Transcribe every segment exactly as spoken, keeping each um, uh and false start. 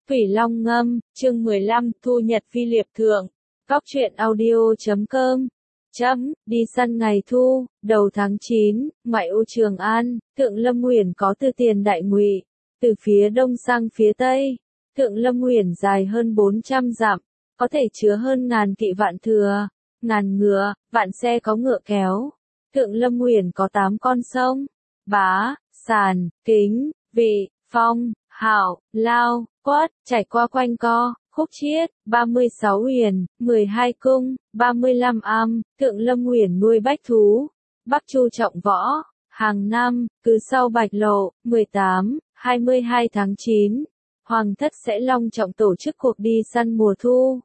Thủy Long Ngâm, chương mười lăm, Thu Nhật Phi Liệp Thượng. Góc truyện audio chấm com. Chấm, đi săn ngày thu, đầu tháng chín, ngoại ô Trường An, Thượng Lâm Uyển có từ tiền Đại Ngụy, từ phía đông sang phía tây. Thượng Lâm Uyển dài hơn bốn trăm dặm, có thể chứa hơn ngàn kỵ vạn thừa, ngàn ngựa, vạn xe có ngựa kéo. Thượng Lâm Uyển có tám con sông: Bá, Sàn, Kính, Vị, Phong, Hạo, Lao, Quất, trải qua quanh co, Khúc Chiết, ba mươi sáu uyển, mười hai cung, ba mươi lăm am. Thượng Lâm Uyển nuôi bách thú. Bắc Chu trọng võ. Hàng năm, cứ sau Bạch Lộ, mười tám, hai mươi hai tháng chín, Hoàng thất sẽ long trọng tổ chức cuộc đi săn mùa thu.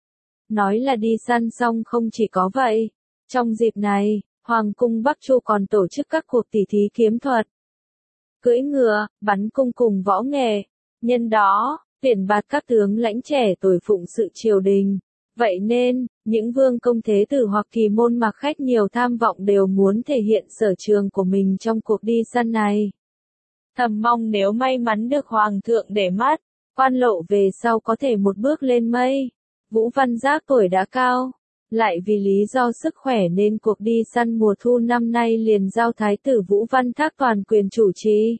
Nói là đi săn xong không chỉ có vậy. Trong dịp này, Hoàng cung Bắc Chu còn tổ chức các cuộc tỉ thí kiếm thuật, cưỡi ngựa, bắn cung cùng võ nghệ. Nhân đó, tuyển bạt các tướng lãnh trẻ tuổi phụng sự triều đình. Vậy nên, những vương công thế tử hoặc kỳ môn mặc khách nhiều tham vọng đều muốn thể hiện sở trường của mình trong cuộc đi săn này. Thầm mong nếu may mắn được hoàng thượng để mắt, Quan Lộ về sau có thể một bước lên mây. Vũ Văn Giác tuổi đã cao, lại vì lý do sức khỏe nên cuộc đi săn mùa thu năm nay liền giao thái tử Vũ Văn Thác toàn quyền chủ trì.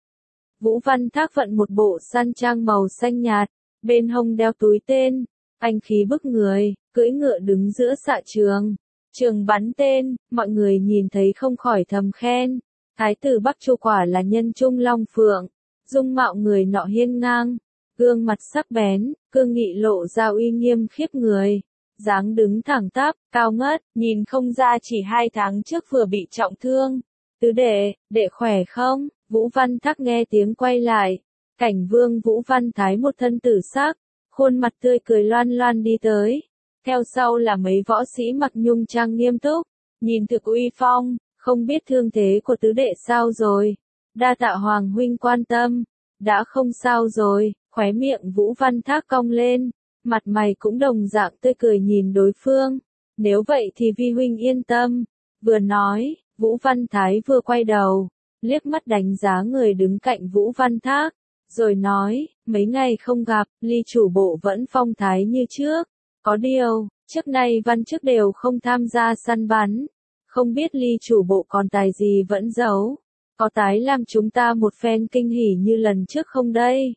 Vũ Văn Thác vận một bộ săn trang màu xanh nhạt, bên hông đeo túi tên, anh khí bức người, cưỡi ngựa đứng giữa xạ trường. Trường bắn tên, mọi người nhìn thấy không khỏi thầm khen. Thái tử Bắc Chu quả là nhân trung long phượng, dung mạo người nọ hiên ngang, gương mặt sắc bén, cương nghị lộ ra uy nghiêm khiếp người. Dáng đứng thẳng tắp, cao ngất, nhìn không ra chỉ hai tháng trước vừa bị trọng thương. Tứ đệ, đệ khỏe không? Vũ Văn Thác nghe tiếng quay lại. Cảnh vương Vũ Văn Thái một thân tử sắc, khuôn mặt tươi cười loan loan đi tới. Theo sau là mấy võ sĩ mặc nhung trang nghiêm túc, nhìn thực uy phong, không biết thương thế của tứ đệ sao rồi. Đa tạ Hoàng huynh quan tâm, đã không sao rồi. Khóe miệng Vũ Văn Thác cong lên, mặt mày cũng đồng dạng tươi cười nhìn đối phương. Nếu vậy thì vi huynh yên tâm. Vừa nói, Vũ Văn Thái vừa quay đầu, liếc mắt đánh giá người đứng cạnh Vũ Văn Thác, rồi nói, mấy ngày không gặp, Ly chủ bộ vẫn phong thái như trước. Có điều, trước nay văn chức đều không tham gia săn bắn. Không biết Ly chủ bộ còn tài gì vẫn giấu. Có tái làm chúng ta một phen kinh hỉ như lần trước không đây?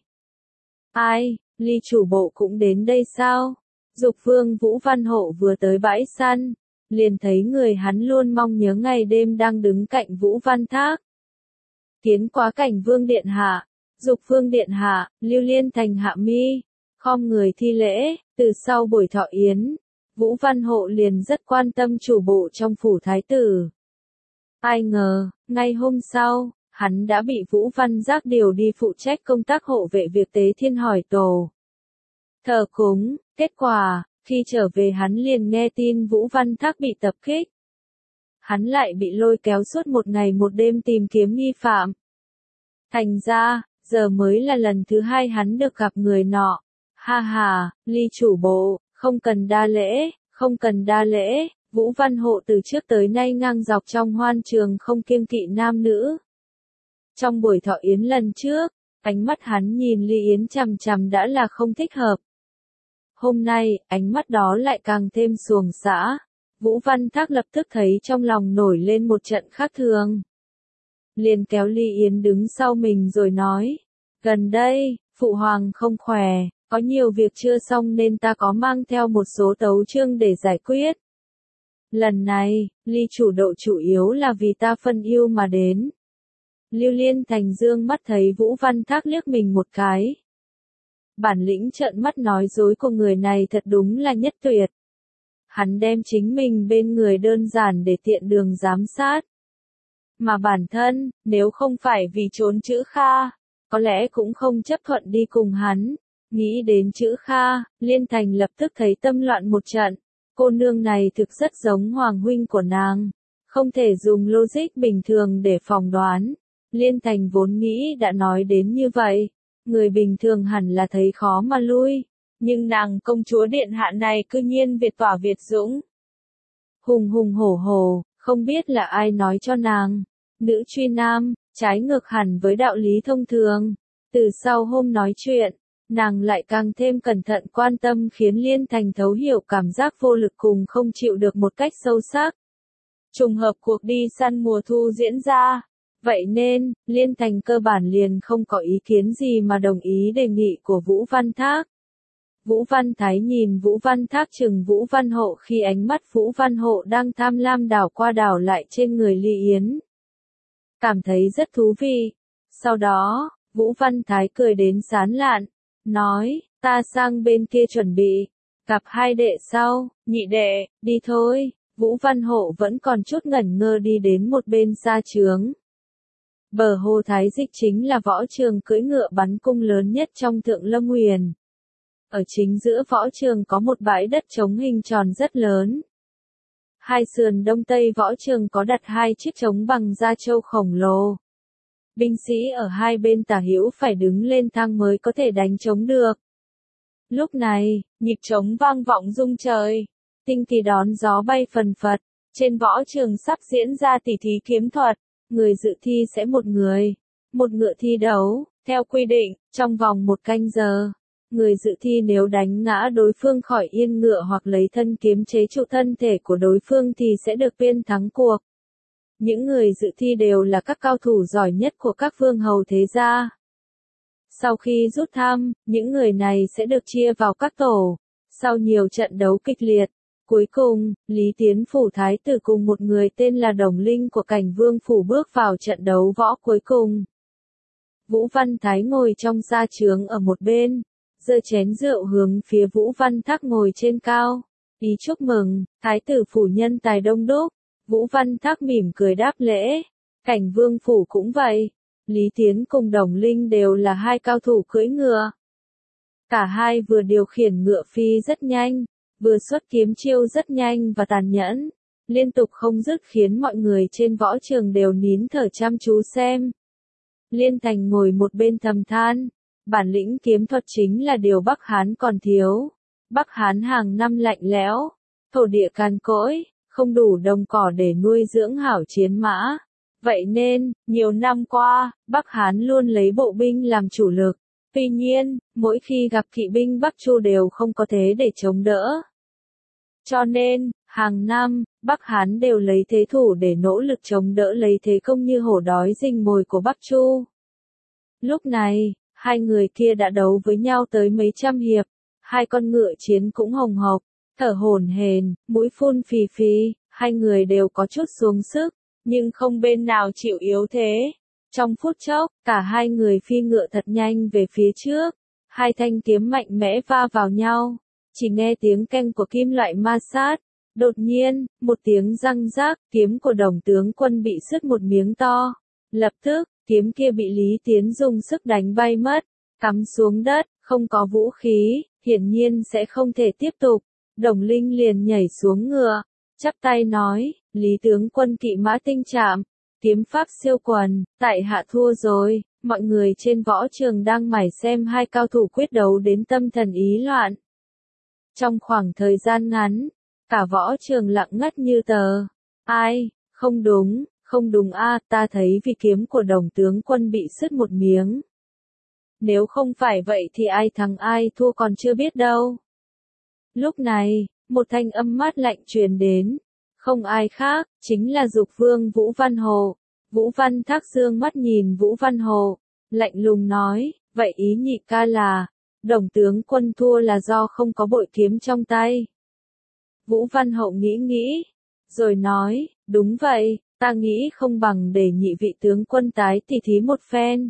Ai, Ly chủ bộ cũng đến đây sao? Dục vương Vũ Văn Hộ vừa tới bãi săn, liền thấy người hắn luôn mong nhớ ngày đêm đang đứng cạnh Vũ Văn Thác. Kiến quá cảnh vương điện hạ, Dục vương điện hạ, Lưu Liên thành hạ mi, khom người thi lễ. Từ sau buổi thọ yến, Vũ Văn Hộ liền rất quan tâm chủ bộ trong phủ thái tử. Ai ngờ, ngay hôm sau, hắn đã bị Vũ Văn Giác điều đi phụ trách công tác hộ vệ việc tế thiên hỏi tổ, thờ cúng. Kết quả, khi trở về hắn liền nghe tin Vũ Văn Thác bị tập kích. Hắn lại bị lôi kéo suốt một ngày một đêm tìm kiếm nghi phạm. Thành ra, giờ mới là lần thứ hai hắn được gặp người nọ. Ha ha, Ly chủ bộ, không cần đa lễ, không cần đa lễ. Vũ Văn Hộ từ trước tới nay ngang dọc trong hoan trường không kiêng kỵ nam nữ. Trong buổi thọ yến lần trước, ánh mắt hắn nhìn Ly Yến chằm chằm đã là không thích hợp. Hôm nay, ánh mắt đó lại càng thêm xuồng xã. Vũ Văn Thác lập tức thấy trong lòng nổi lên một trận khác thường. Liền kéo Ly Yến đứng sau mình rồi nói, gần đây, phụ hoàng không khỏe, có nhiều việc chưa xong nên ta có mang theo một số tấu chương để giải quyết. Lần này, Ly chủ độ chủ yếu là vì ta phân yêu mà đến. Lưu Liên thành dương mắt thấy Vũ Văn Thác liếc mình một cái. Bản lĩnh trợn mắt nói dối của người này thật đúng là nhất tuyệt. Hắn đem chính mình bên người đơn giản để tiện đường giám sát. Mà bản thân, nếu không phải vì trốn chữ Kha, có lẽ cũng không chấp thuận đi cùng hắn. Nghĩ đến chữ Kha, Liên Thành lập tức thấy tâm loạn một trận. Cô nương này thực rất giống hoàng huynh của nàng. Không thể dùng logic bình thường để phỏng đoán. Liên Thành vốn nghĩ đã nói đến như vậy. Người bình thường hẳn là thấy khó mà lui. Nhưng nàng công chúa điện hạ này cư nhiên Việt tỏa Việt dũng. Hùng hùng hổ hổ, không biết là ai nói cho nàng. Nữ truy nam, trái ngược hẳn với đạo lý thông thường. Từ sau hôm nói chuyện, nàng lại càng thêm cẩn thận quan tâm khiến Liên Thành thấu hiểu cảm giác vô lực cùng không chịu được một cách sâu sắc. Trùng hợp cuộc đi săn mùa thu diễn ra, vậy nên, Liên Thành cơ bản liền không có ý kiến gì mà đồng ý đề nghị của Vũ Văn Thác. Vũ Văn Thái nhìn Vũ Văn Thác chừng Vũ Văn Hộ khi ánh mắt Vũ Văn Hộ đang tham lam đảo qua đảo lại trên người Ly Yến. Cảm thấy rất thú vị. Sau đó, Vũ Văn Thái cười đến sán lạn, nói, ta sang bên kia chuẩn bị, gặp hai đệ sau, nhị đệ, đi thôi. Vũ Văn Hộ vẫn còn chút ngẩn ngơ đi đến một bên sa trướng. Bờ hồ Thái Dịch chính là võ trường cưỡi ngựa bắn cung lớn nhất trong Thượng Lâm Nguyền. Ở chính giữa võ trường có một bãi đất trống hình tròn rất lớn. Hai sườn đông tây võ trường có đặt hai chiếc trống bằng da trâu khổng lồ. Binh sĩ ở hai bên tả hữu phải đứng lên thang mới có thể đánh trống được. Lúc này, nhịp trống vang vọng rung trời. Tinh kỳ đón gió bay phần phật. Trên võ trường sắp diễn ra tỉ thí kiếm thuật. Người dự thi sẽ một người, một ngựa thi đấu. Theo quy định, trong vòng một canh giờ, người dự thi nếu đánh ngã đối phương khỏi yên ngựa hoặc lấy thân kiếm chế trụ thân thể của đối phương thì sẽ được tuyên thắng cuộc. Những người dự thi đều là các cao thủ giỏi nhất của các vương hầu thế gia. Sau khi rút thăm, những người này sẽ được chia vào các tổ. Sau nhiều trận đấu kịch liệt, cuối cùng, Lý Tiến Phủ Thái tử cùng một người tên là Đồng Linh của Cảnh Vương Phủ bước vào trận đấu võ cuối cùng. Vũ Văn Thái ngồi trong sa trướng ở một bên, giơ chén rượu hướng phía Vũ Văn Thác ngồi trên cao. Ý chúc mừng, Thái tử phủ nhân tài đông đúc. Vũ Văn Thác mỉm cười đáp lễ. Cảnh Vương Phủ cũng vậy. Lý Tiến cùng Đồng Linh đều là hai cao thủ cưỡi ngựa. Cả hai vừa điều khiển ngựa phi rất nhanh, vừa xuất kiếm chiêu rất nhanh và tàn nhẫn, liên tục không dứt khiến mọi người trên võ trường đều nín thở chăm chú xem. Liên Thành ngồi một bên thầm than, bản lĩnh kiếm thuật chính là điều Bắc Hán còn thiếu. Bắc Hán hàng năm lạnh lẽo, thổ địa cằn cỗi, không đủ đồng cỏ để nuôi dưỡng hảo chiến mã. Vậy nên, nhiều năm qua, Bắc Hán luôn lấy bộ binh làm chủ lực. Tuy nhiên, mỗi khi gặp kỵ binh Bắc Chu đều không có thế để chống đỡ. Cho nên, hàng năm, Bắc Hán đều lấy thế thủ để nỗ lực chống đỡ lấy thế công như hổ đói rình mồi của Bắc Chu. Lúc này, hai người kia đã đấu với nhau tới mấy trăm hiệp, hai con ngựa chiến cũng hồng hộc, thở hổn hển, mũi phun phì phì, hai người đều có chút xuống sức, nhưng không bên nào chịu yếu thế. Trong phút chốc, cả hai người phi ngựa thật nhanh về phía trước, hai thanh kiếm mạnh mẽ va vào nhau, chỉ nghe tiếng keng của kim loại ma sát. Đột nhiên, một tiếng răng rác, kiếm của Đồng tướng quân bị sứt một miếng to. Lập tức, kiếm kia bị Lý Tiến dùng sức đánh bay mất, cắm xuống đất, không có vũ khí, hiển nhiên sẽ không thể tiếp tục. Đồng Linh liền nhảy xuống ngựa, chắp tay nói, Lý tướng quân kỵ mã tinh trảm, kiếm pháp siêu quần, tại hạ thua rồi. Mọi người trên võ trường đang mải xem hai cao thủ quyết đấu đến tâm thần ý loạn. Trong khoảng thời gian ngắn, cả võ trường lặng ngắt như tờ. Ai, không đúng, không đúng a, ta thấy vì kiếm của Đồng tướng quân bị sứt một miếng. Nếu không phải vậy thì ai thắng ai thua còn chưa biết đâu. Lúc này, một thanh âm mát lạnh truyền đến. Không ai khác, chính là Dục Vương Vũ Văn Hồ. Vũ Văn Thác dương mắt nhìn Vũ Văn Hồ, lạnh lùng nói, vậy ý nhị ca là, Đồng tướng quân thua là do không có bội kiếm trong tay. Vũ Văn Hậu nghĩ nghĩ, rồi nói, đúng vậy, ta nghĩ không bằng để nhị vị tướng quân tái tỉ thí một phen.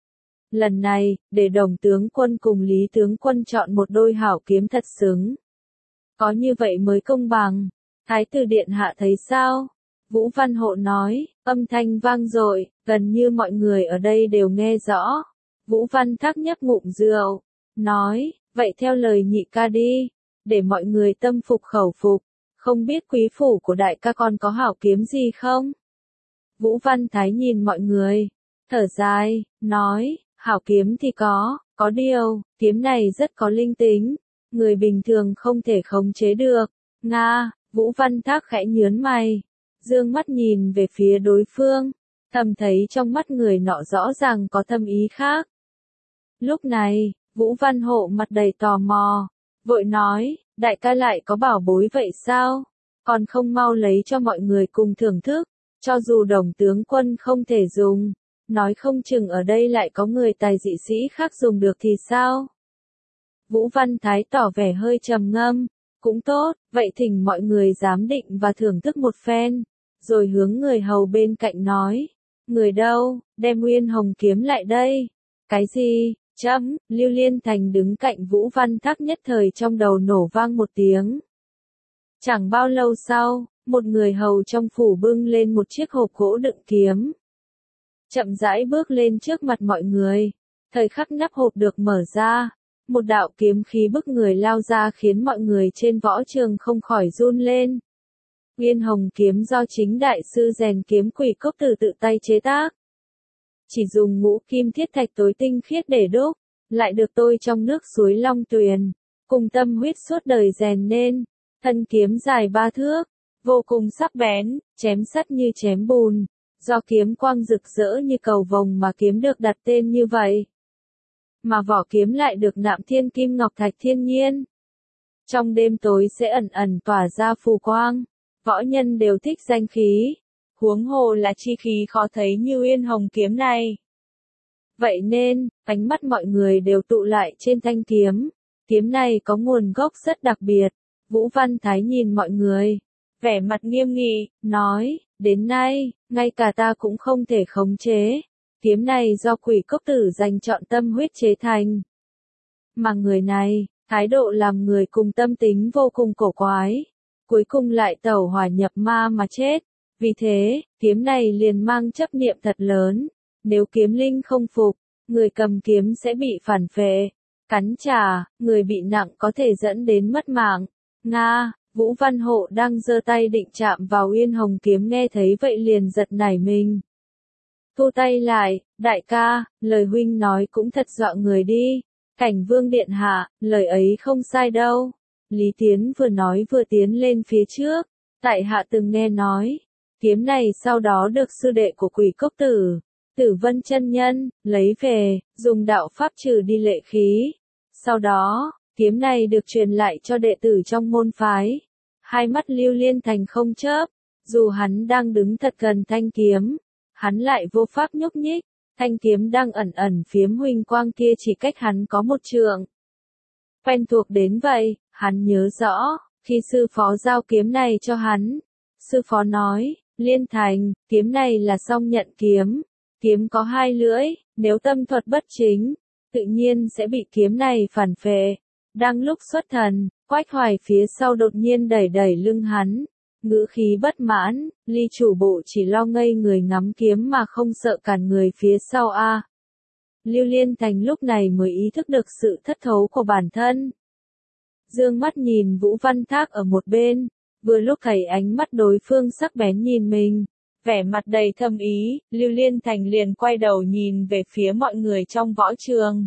Lần này, để Đồng tướng quân cùng Lý tướng quân chọn một đôi hảo kiếm thật xứng. Có như vậy mới công bằng. Thái tử điện hạ thấy sao? Vũ Văn Hộ nói, âm thanh vang dội, gần như mọi người ở đây đều nghe rõ. Vũ Văn Thác nhấp ngụm rượu, nói, vậy theo lời nhị ca đi, để mọi người tâm phục khẩu phục, không biết quý phủ của đại ca còn có hảo kiếm gì không? Vũ Văn Thái nhìn mọi người, thở dài, nói, hảo kiếm thì có, có điều, kiếm này rất có linh tính, người bình thường không thể khống chế được. Nga, Vũ Văn Thác khẽ nhướng mày, dương mắt nhìn về phía đối phương, thầm thấy trong mắt người nọ rõ ràng có thâm ý khác. Lúc này, Vũ Văn Hộ mặt đầy tò mò, vội nói, đại ca lại có bảo bối vậy sao? Còn không mau lấy cho mọi người cùng thưởng thức, cho dù đồng tướng quân không thể dùng, nói không chừng ở đây lại có người tài dị sĩ khác dùng được thì sao? Vũ Văn Thái tỏ vẻ hơi trầm ngâm, cũng tốt, vậy thỉnh mọi người giám định và thưởng thức một phen, rồi hướng người hầu bên cạnh nói, người đâu, đem Uyên Hồng kiếm lại đây. Cái gì? Chấm, Lưu Liên Thành đứng cạnh Vũ Văn Thác nhất thời trong đầu nổ vang một tiếng. Chẳng bao lâu sau, một người hầu trong phủ bưng lên một chiếc hộp gỗ đựng kiếm. Chậm rãi bước lên trước mặt mọi người, thời khắc nắp hộp được mở ra, một đạo kiếm khí bức người lao ra khiến mọi người trên võ trường không khỏi run lên. Uyên Hồng kiếm do chính đại sư rèn kiếm Quỷ Cốc Tử tự tay chế tác. Chỉ dùng ngũ kim thiết thạch tối tinh khiết để đúc, lại được tôi trong nước suối Long Tuyền, cùng tâm huyết suốt đời rèn nên, thân kiếm dài ba thước, vô cùng sắc bén, chém sắt như chém bùn, do kiếm quang rực rỡ như cầu vồng mà kiếm được đặt tên như vậy. Mà vỏ kiếm lại được nạm thiên kim ngọc thạch thiên nhiên. Trong đêm tối sẽ ẩn ẩn tỏa ra phù quang, võ nhân đều thích danh khí, huống hồ là chi khí khó thấy như Uyên Hồng kiếm này. Vậy nên, ánh mắt mọi người đều tụ lại trên thanh kiếm, kiếm này có nguồn gốc rất đặc biệt. Vũ Văn Thái nhìn mọi người, vẻ mặt nghiêm nghị, nói, đến nay, ngay cả ta cũng không thể khống chế. Kiếm này do Quỷ Cốc Tử dành chọn tâm huyết chế thành. Mà người này, thái độ làm người cùng tâm tính vô cùng cổ quái, cuối cùng lại tẩu hỏa nhập ma mà chết. Vì thế, kiếm này liền mang chấp niệm thật lớn, nếu kiếm linh không phục, người cầm kiếm sẽ bị phản phệ, cắn trả, người bị nặng có thể dẫn đến mất mạng. Nga, Vũ Văn Hộ đang giơ tay định chạm vào Uyên Hồng kiếm nghe thấy vậy liền giật nảy mình. Thu tay lại, đại ca, lời huynh nói cũng thật dọa người đi. Cảnh Vương điện hạ, lời ấy không sai đâu. Lý Tiến vừa nói vừa tiến lên phía trước, tại hạ từng nghe nói, kiếm này sau đó được sư đệ của Quỷ Cốc Tử, Tử Vân chân nhân, lấy về, dùng đạo pháp trừ đi lệ khí. Sau đó, kiếm này được truyền lại cho đệ tử trong môn phái. Hai mắt Lưu Liên Thành không chớp, dù hắn đang đứng thật gần thanh kiếm, hắn lại vô pháp nhúc nhích, thanh kiếm đang ẩn ẩn phiếm huỳnh quang kia chỉ cách hắn có một trượng. Quen thuộc đến vậy, hắn nhớ rõ, khi sư phó giao kiếm này cho hắn, sư phó nói, Liên Thành, kiếm này là song nhận kiếm, kiếm có hai lưỡi, nếu tâm thuật bất chính, tự nhiên sẽ bị kiếm này phản phệ. Đang lúc xuất thần, Quách Hoài phía sau đột nhiên đẩy đẩy lưng hắn, ngữ khí bất mãn, Ly chủ bộ chỉ lo ngây người ngắm kiếm mà không sợ cản người phía sau a. À. Lưu Liên Thành lúc này mới ý thức được sự thất thố của bản thân. Dương mắt nhìn Vũ Văn Thác ở một bên, vừa lúc thấy ánh mắt đối phương sắc bén nhìn mình, vẻ mặt đầy thâm ý, Lưu Liên Thành liền quay đầu nhìn về phía mọi người trong võ trường.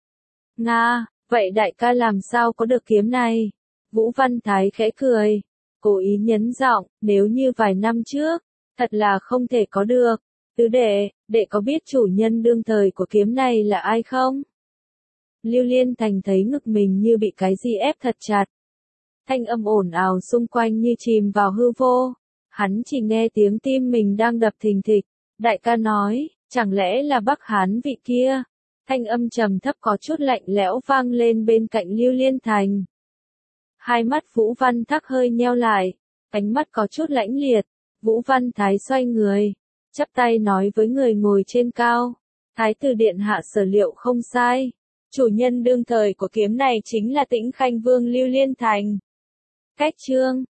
Nga, vậy đại ca làm sao có được kiếm này? Vũ Văn Thái khẽ cười, cố ý nhấn giọng, nếu như vài năm trước, thật là không thể có được. Tứ đệ, đệ có biết chủ nhân đương thời của kiếm này là ai không? Lưu Liên Thành thấy ngực mình như bị cái gì ép thật chặt. Thanh âm ồn ào xung quanh như chìm vào hư vô. Hắn chỉ nghe tiếng tim mình đang đập thình thịch. Đại ca nói, chẳng lẽ là Bắc Hán vị kia? Thanh âm trầm thấp có chút lạnh lẽo vang lên bên cạnh Lưu Liên Thành. Hai mắt Vũ Văn Thác hơi nheo lại, ánh mắt có chút lãnh liệt. Vũ Văn Thái xoay người, chắp tay nói với người ngồi trên cao. Thái tử điện hạ sở liệu không sai. Chủ nhân đương thời của kiếm này chính là Tĩnh Khanh Vương Lưu Liên Thành. Cách chương